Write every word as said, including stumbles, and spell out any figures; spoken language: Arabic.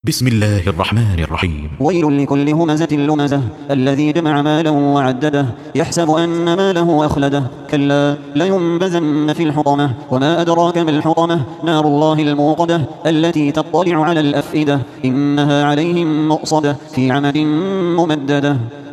بسم الله الرحمن الرحيم. ويل لكل همزة لمزة الذي جمع مالا وعدده يحسب أن ماله أخلده كلا لينبذن في الحطمة وما أدراك ما الحطمة نار الله الموقدة التي تطلع على الأفئدة إنها عليهم مؤصدة في عمد ممددة.